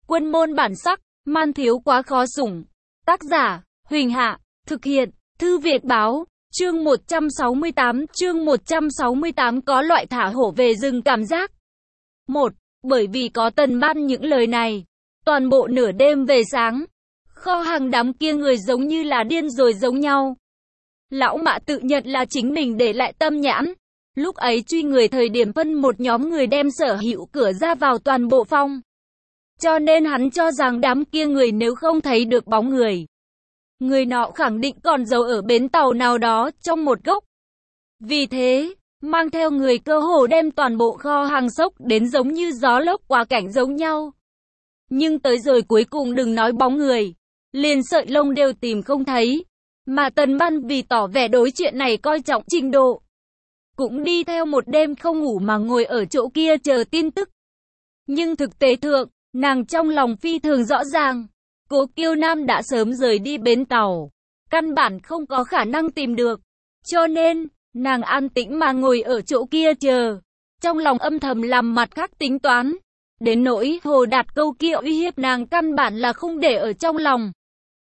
Quân môn bản sắc, man thiếu quá khó sủng. Tác giả, Huỳnh Hạ, thực hiện, Thư Việt Báo, chương 168 có loại thả hổ về rừng cảm giác. 1. Bởi vì có Tần Ban những lời này, toàn bộ nửa đêm về sáng, kho hàng đám kia người giống như là điên rồi giống nhau. Lão Mã tự nhận là chính mình để lại tâm nhãn. Lúc ấy truy người thời điểm phân một nhóm người đem sở hữu cửa ra vào toàn bộ phong. Cho nên hắn cho rằng đám kia người nếu không thấy được bóng người nọ khẳng định còn giấu ở bến tàu nào đó trong một góc. Vì thế, mang theo người cơ hồ đem toàn bộ kho hàng sốc đến giống như gió lốc qua cảnh giống nhau. Nhưng tới rồi cuối cùng đừng nói bóng người, liền sợi lông đều tìm không thấy. Mà Tần Ban vì tỏ vẻ đối chuyện này coi trọng trình độ, cũng đi theo một đêm không ngủ mà ngồi ở chỗ kia chờ tin tức. Nhưng thực tế thượng, nàng trong lòng phi thường rõ ràng, Cố Kiêu Nam đã sớm rời đi bến tàu, căn bản không có khả năng tìm được. Cho nên, nàng an tĩnh mà ngồi ở chỗ kia chờ, trong lòng âm thầm làm mặt khác tính toán. Đến nỗi Hồ Đạt câu kia uy hiếp nàng căn bản là không để ở trong lòng.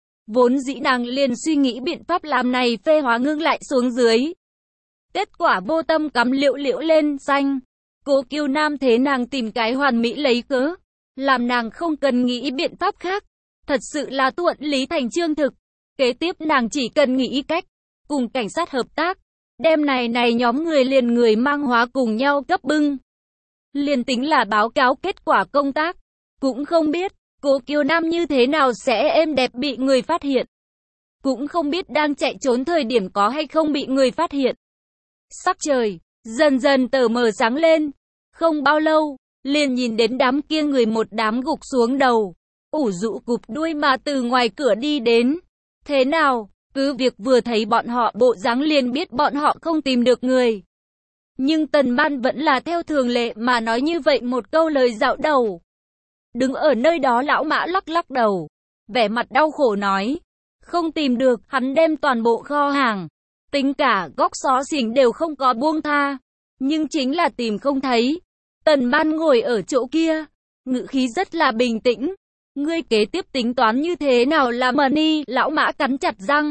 Vốn dĩ nàng liền suy nghĩ biện pháp làm này phê hóa ngưng lại xuống dưới. Kết quả vô tâm cắm liễu lên xanh. Cố Kiêu Nam thế nàng tìm cái hoàn mỹ lấy cớ, làm nàng không cần nghĩ biện pháp khác. Thật sự là thuận lý thành chương thực. Kế tiếp nàng chỉ cần nghĩ cách cùng cảnh sát hợp tác, đem này nhóm người liền người mang hóa cùng nhau cấp bưng. Liền tính là báo cáo kết quả công tác, cũng không biết Cố Kiêu Nam như thế nào sẽ êm đẹp bị người phát hiện. Cũng không biết đang chạy trốn thời điểm có hay không bị người phát hiện. Sắc trời dần dần tờ mờ sáng lên, không bao lâu, liền nhìn đến đám kia người một đám gục xuống đầu, ủ rũ cụp đuôi mà từ ngoài cửa đi đến. Thế nào, cứ việc vừa thấy bọn họ bộ dáng liền biết bọn họ không tìm được người. Nhưng Tần Ban vẫn là theo thường lệ mà nói như vậy một câu lời dạo đầu. Đứng ở nơi đó lão Mã lắc đầu, vẻ mặt đau khổ nói, không tìm được, hắn đem toàn bộ kho hàng, tính cả góc xó xỉnh đều không có buông tha, nhưng chính là tìm không thấy. Tần Ban ngồi ở chỗ kia, ngữ khí rất là bình tĩnh. Ngươi kế tiếp tính toán như thế nào là money? Lão Mã cắn chặt răng,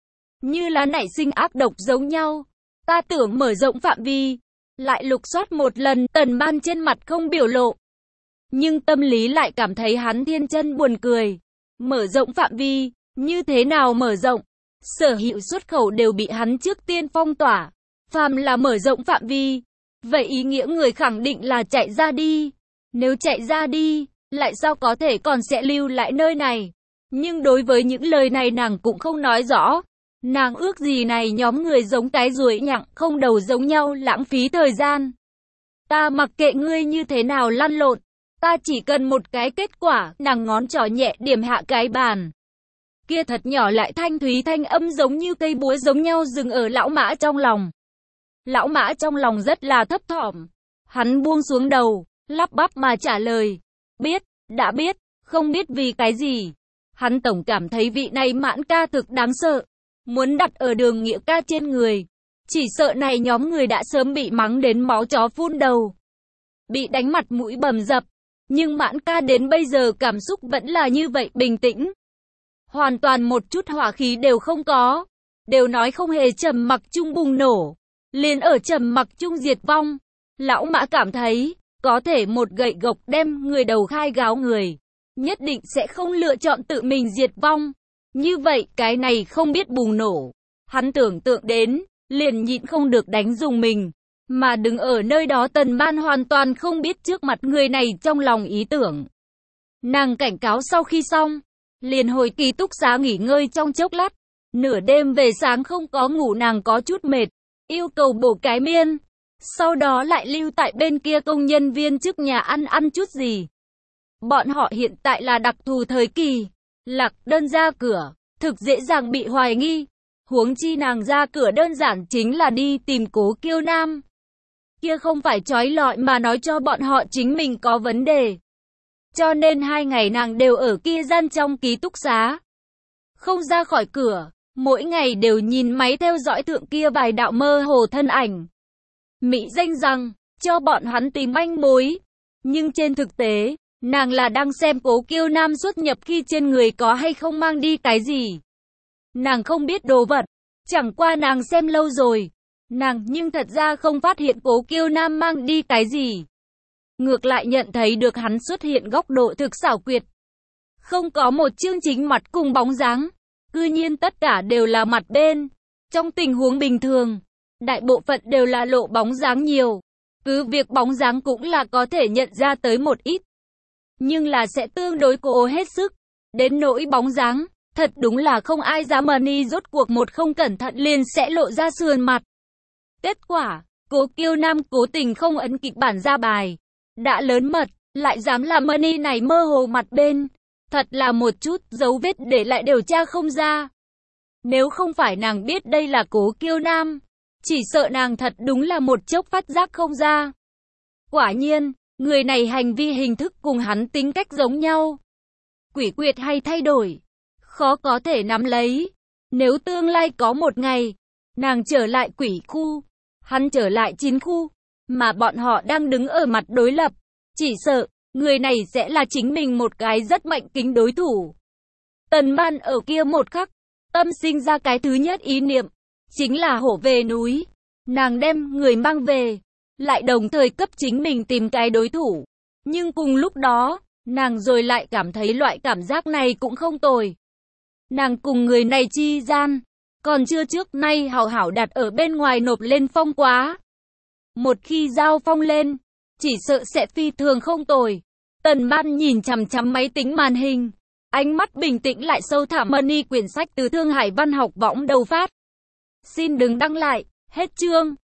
như là nảy sinh ác độc giống nhau. Ta tưởng mở rộng phạm vi, lại lục soát một lần. Tần Ban trên mặt không biểu lộ, nhưng tâm lý lại cảm thấy hắn thiên chân buồn cười. Mở rộng phạm vi, như thế nào mở rộng? Sở hữu xuất khẩu đều bị hắn trước tiên phong tỏa. Phàm là mở rộng phạm vi, vậy ý nghĩa người khẳng định là chạy ra đi. Nếu chạy ra đi, lại sao có thể còn sẽ lưu lại nơi này? Nhưng đối với những lời này nàng cũng không nói rõ. Nàng ước gì này nhóm người giống cái ruồi nhặng không đầu giống nhau lãng phí thời gian. Ta mặc kệ ngươi như thế nào lăn lộn, ta chỉ cần một cái kết quả. Nàng ngón trỏ nhẹ điểm hạ cái bàn. Kia thật nhỏ lại thanh thúy thanh âm giống như cây búa giống nhau dừng ở lão Mã trong lòng. Lão Mã trong lòng rất là thấp thỏm. Hắn buông xuống đầu, lắp bắp mà trả lời. Biết, đã biết, không biết vì cái gì. Hắn tổng cảm thấy vị này Mãn ca thực đáng sợ. Muốn đặt ở Đường Nghĩa ca trên người. Chỉ sợ này nhóm người đã sớm bị mắng đến máu chó phun đầu. Bị đánh mặt mũi bầm dập. Nhưng Mãn ca đến bây giờ cảm xúc vẫn là như vậy bình tĩnh. Hoàn toàn một chút hỏa khí đều không có. Đều nói không hề trầm mặc chung bùng nổ, liền ở trầm mặc chung diệt vong. Lão Mã cảm thấy, có thể một gậy gộc đem người đầu khai gáo người, nhất định sẽ không lựa chọn tự mình diệt vong. Như vậy cái này không biết bùng nổ. Hắn tưởng tượng đến, liền nhịn không được đánh dùng mình. Mà đứng ở nơi đó Tần Ban hoàn toàn không biết trước mặt người này trong lòng ý tưởng. Nàng cảnh cáo sau khi xong, liền hồi ký túc xá nghỉ ngơi trong chốc lát. Nửa đêm về sáng không có ngủ nàng có chút mệt, yêu cầu bổ cái miên. Sau đó lại lưu tại bên kia công nhân viên trước nhà ăn chút gì. Bọn họ hiện tại là đặc thù thời kỳ, lạc đơn ra cửa, thực dễ dàng bị hoài nghi. Huống chi nàng ra cửa đơn giản chính là đi tìm Cố Kiêu Nam. Kia không phải trói lọi mà nói cho bọn họ chính mình có vấn đề. Cho nên 2 ngày nàng đều ở kia gian trong ký túc xá, không ra khỏi cửa, mỗi ngày đều nhìn máy theo dõi thượng kia vài đạo mơ hồ thân ảnh. Mỹ danh rằng, cho bọn hắn tìm manh mối. Nhưng trên thực tế, Nàng là đang xem Cố Kiêu Nam xuất nhập khi trên người có hay không mang đi cái gì. Nàng không biết đồ vật, chẳng qua nàng xem lâu rồi. Nàng nhưng thật ra không phát hiện Cố Kiêu Nam mang đi cái gì. Ngược lại nhận thấy được hắn xuất hiện góc độ thực xảo quyệt. Không có một chương chính mặt cùng bóng dáng. Cư nhiên tất cả đều là mặt bên. Trong tình huống bình thường, đại bộ phận đều là lộ bóng dáng nhiều. Cứ việc bóng dáng cũng là có thể nhận ra tới một ít. Nhưng là sẽ tương đối cố hết sức. Đến nỗi bóng dáng, thật đúng là không ai dám money rốt cuộc một không cẩn thận liền sẽ lộ ra sườn mặt. Kết quả, Cố Kiêu Nam cố tình không ấn kịch bản ra bài. Đã lớn mật, lại dám làm money này mơ hồ mặt bên. Thật là một chút dấu vết để lại điều tra không ra. Nếu không phải nàng biết đây là Cố Kiêu Nam, chỉ sợ nàng thật đúng là một chốc phát giác không ra. Quả nhiên, người này hành vi hình thức cùng hắn tính cách giống nhau. Quỷ quyệt hay thay đổi, khó có thể nắm lấy. Nếu tương lai có một ngày, nàng trở lại quỷ khu, hắn trở lại chiến khu, mà bọn họ đang đứng ở mặt đối lập, chỉ sợ, người này sẽ là chính mình một cái rất mạnh kính đối thủ. Tần Ban ở kia một khắc, tâm sinh ra cái thứ nhất ý niệm, chính là hổ về núi. Nàng đem người mang về, lại đồng thời cấp chính mình tìm cái đối thủ. Nhưng cùng lúc đó, nàng rồi lại cảm thấy loại cảm giác này cũng không tồi. Nàng cùng người này chi gian, còn chưa trước nay hảo hảo đặt ở bên ngoài nộp lên phong quá. Một khi giao phong lên, chỉ sợ sẽ phi thường không tồi. Tần Ban nhìn chằm chằm máy tính màn hình, ánh mắt bình tĩnh lại sâu thẳm. Money quyển sách từ Thương Hải Văn học võng đầu phát. Xin đừng đăng lại, hết chương.